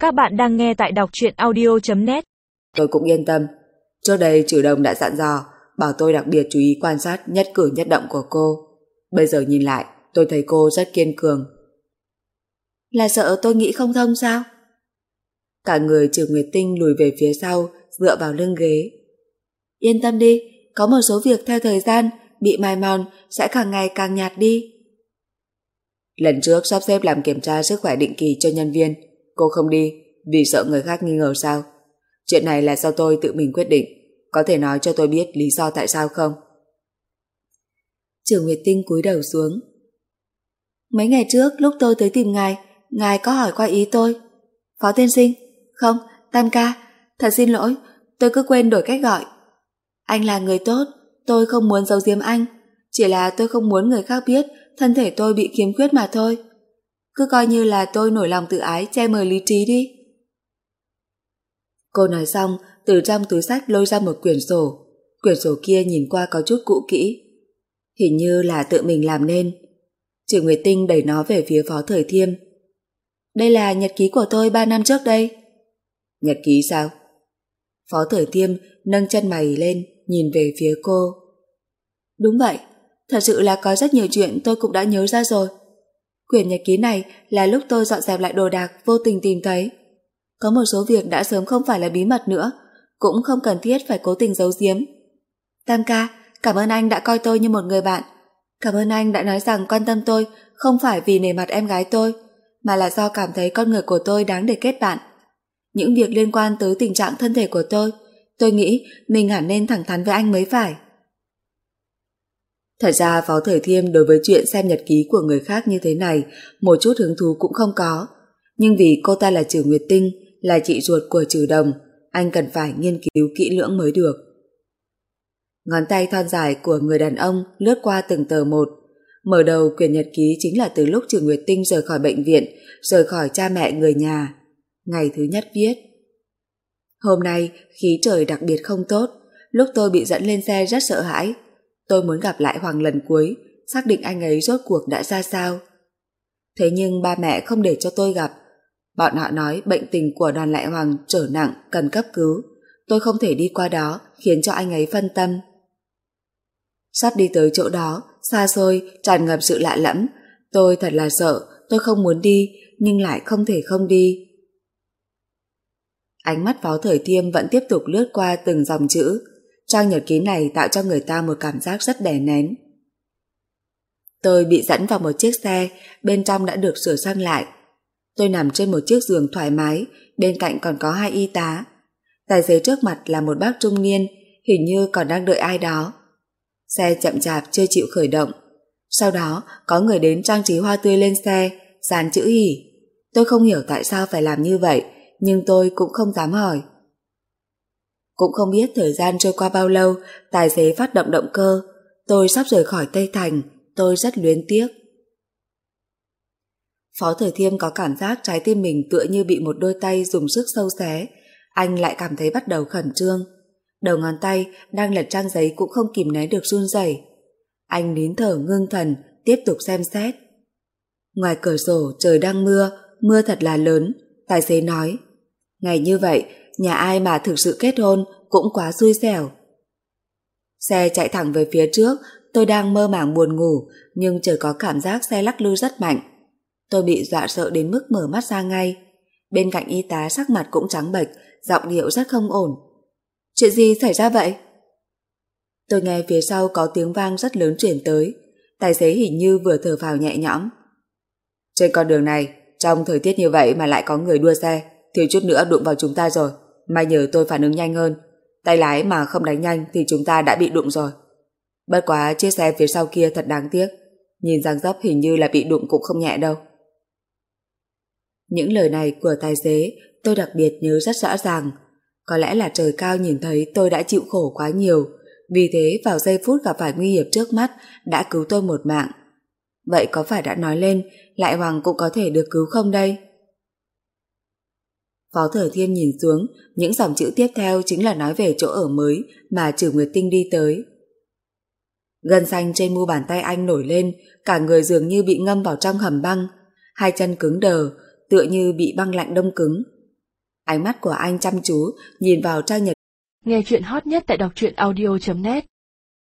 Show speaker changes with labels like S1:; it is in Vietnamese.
S1: Các bạn đang nghe tại đọc truyện audio.net.
S2: Tôi cũng yên tâm. Trước đây Trừ Đồng đã dặn dò, bảo tôi đặc biệt chú ý quan sát nhất cử nhất động của cô. Bây giờ nhìn lại, tôi thấy cô rất kiên cường.
S3: Là sợ tôi nghĩ không thông sao?
S2: Cả người Trừ Nguyệt Tinh lùi về phía sau, dựa vào lưng ghế.
S3: Yên tâm đi, có một số việc theo thời gian bị mài mòn sẽ càng ngày càng nhạt đi.
S2: Lần trước sắp xếp làm kiểm tra sức khỏe định kỳ cho nhân viên, cô không đi vì sợ người khác nghi ngờ sao? Chuyện này là do tôi tự mình quyết định. Có thể nói cho tôi biết lý do tại sao không?
S3: Trừ Nguyệt Tinh cúi đầu xuống. Mấy ngày trước lúc tôi tới tìm ngài có hỏi qua ý tôi. Phó tiên sinh, không, Tam ca, thật xin lỗi, tôi cứ quên đổi cách gọi. Anh là người tốt, tôi không muốn giấu giếm anh, chỉ là tôi không muốn người khác biết thân thể tôi bị khiếm khuyết mà thôi. Cứ coi như là tôi nổi lòng tự ái che mờ lý trí đi.
S2: Cô nói xong, từ trong túi xách lôi ra một quyển sổ. Quyển sổ kia nhìn qua có chút cũ kỹ, hình như là tự mình làm nên. Trừ Nguyệt Tinh đẩy nó về phía Phó Thời Thiêm.
S3: Đây là nhật ký của tôi 3 năm trước đây.
S2: Nhật ký sao? Phó Thời Thiêm nâng chân mày lên, nhìn về phía cô.
S3: Đúng vậy, thật sự là có rất nhiều chuyện tôi cũng đã nhớ ra rồi. Quyển nhật ký này là lúc tôi dọn dẹp lại đồ đạc vô tình tìm thấy. Có một số việc đã sớm không phải là bí mật nữa, cũng không cần thiết phải cố tình giấu giếm. Tam ca, cảm ơn anh đã coi tôi như một người bạn. Cảm ơn anh đã nói rằng quan tâm tôi không phải vì nể mặt em gái tôi, mà là do cảm thấy con người của tôi đáng để kết bạn. Những việc liên quan tới tình trạng thân thể của tôi nghĩ mình hẳn nên thẳng thắn với anh mới phải.
S2: Thật ra Phó Thời Thiêm đối với chuyện xem nhật ký của người khác như thế này một chút hứng thú cũng không có. Nhưng vì cô ta là Trừ Nguyệt Tinh, là chị ruột của Trừ Đồng, anh cần phải nghiên cứu kỹ lưỡng mới được. Ngón tay thon dài của người đàn ông lướt qua từng tờ một. Mở đầu quyển nhật ký chính là từ lúc Trừ Nguyệt Tinh rời khỏi bệnh viện, rời khỏi cha mẹ người nhà. Ngày thứ nhất viết: Hôm nay khí trời đặc biệt không tốt, lúc tôi bị dẫn lên xe rất sợ hãi. Tôi muốn gặp lại Hoàng lần cuối, xác định anh ấy rốt cuộc đã ra sao. Thế nhưng ba mẹ không để cho tôi gặp. Bọn họ nói bệnh tình của Đoàn Lại Hoàng trở nặng, cần cấp cứu. Tôi không thể đi qua đó, khiến cho anh ấy phân tâm. Sắp đi tới chỗ đó, xa xôi, tràn ngập sự lạ lẫm. Tôi thật là sợ, tôi không muốn đi, nhưng lại không thể không đi. Ánh mắt Phó Thời Thiêm vẫn tiếp tục lướt qua từng dòng chữ. Trang nhật ký này tạo cho người ta một cảm giác rất đè nén. Tôi bị dẫn vào một chiếc xe, bên trong đã được sửa sang lại. Tôi nằm trên một chiếc giường thoải mái, bên cạnh còn có 2 y tá. Tài xế trước mặt là một bác trung niên, hình như còn đang đợi ai đó. Xe chậm chạp chưa chịu khởi động. Sau đó có người đến trang trí hoa tươi lên xe, dán chữ hỉ. Tôi không hiểu tại sao phải làm như vậy, nhưng tôi cũng không dám hỏi. Cũng không biết thời gian trôi qua bao lâu, tài xế phát động động cơ. Tôi sắp rời khỏi Tây Thành, tôi rất luyến tiếc. Phó Thời Thiêm có cảm giác trái tim mình tựa như bị một đôi tay dùng sức sâu xé. Anh lại cảm thấy bắt đầu khẩn trương. Đầu ngón tay đang lật trang giấy cũng không kìm nén được run rẩy. Anh nín thở ngưng thần, tiếp tục xem xét. Ngoài cửa sổ trời đang mưa, mưa thật là lớn. Tài xế nói: Ngày như vậy, nhà ai mà thực sự kết hôn cũng quá xui xẻo. Xe chạy thẳng về phía trước, tôi đang mơ màng buồn ngủ, nhưng chợt có cảm giác xe lắc lư rất mạnh. Tôi bị dọa sợ đến mức mở mắt ra ngay. Bên cạnh y tá sắc mặt cũng trắng bệch, giọng điệu rất không ổn. Chuyện gì xảy ra vậy? Tôi nghe phía sau có tiếng vang rất lớn chuyển tới. Tài xế hình như vừa thở phào nhẹ nhõm. Trên con đường này, trong thời tiết như vậy mà lại có người đua xe, thiếu chút nữa đụng vào chúng ta rồi. May nhờ tôi phản ứng nhanh hơn. Tay lái mà không đánh nhanh thì chúng ta đã bị đụng rồi. Bất quá chiếc xe phía sau kia thật đáng tiếc. Nhìn dáng dấp hình như là bị đụng cũng không nhẹ đâu. Những lời này của tài xế tôi đặc biệt nhớ rất rõ ràng. Có lẽ là trời cao nhìn thấy tôi đã chịu khổ quá nhiều, vì thế vào giây phút gặp phải nguy hiểm trước mắt đã cứu tôi một mạng. Vậy có phải đã nói lên Lại Hoàng cũng có thể được cứu không đây? Phó Thời Thiêm nhìn xuống, những dòng chữ tiếp theo chính là nói về chỗ ở mới mà Trừ Nguyệt Tinh đi tới. Gân xanh trên mu bàn tay anh nổi lên, cả người dường như bị ngâm vào trong hầm băng, hai chân cứng đờ, tựa như bị băng lạnh đông cứng. Ánh mắt của anh chăm chú nhìn vào trang nhật.
S1: Nghe chuyện hot nhất tại đọc truyện audio.net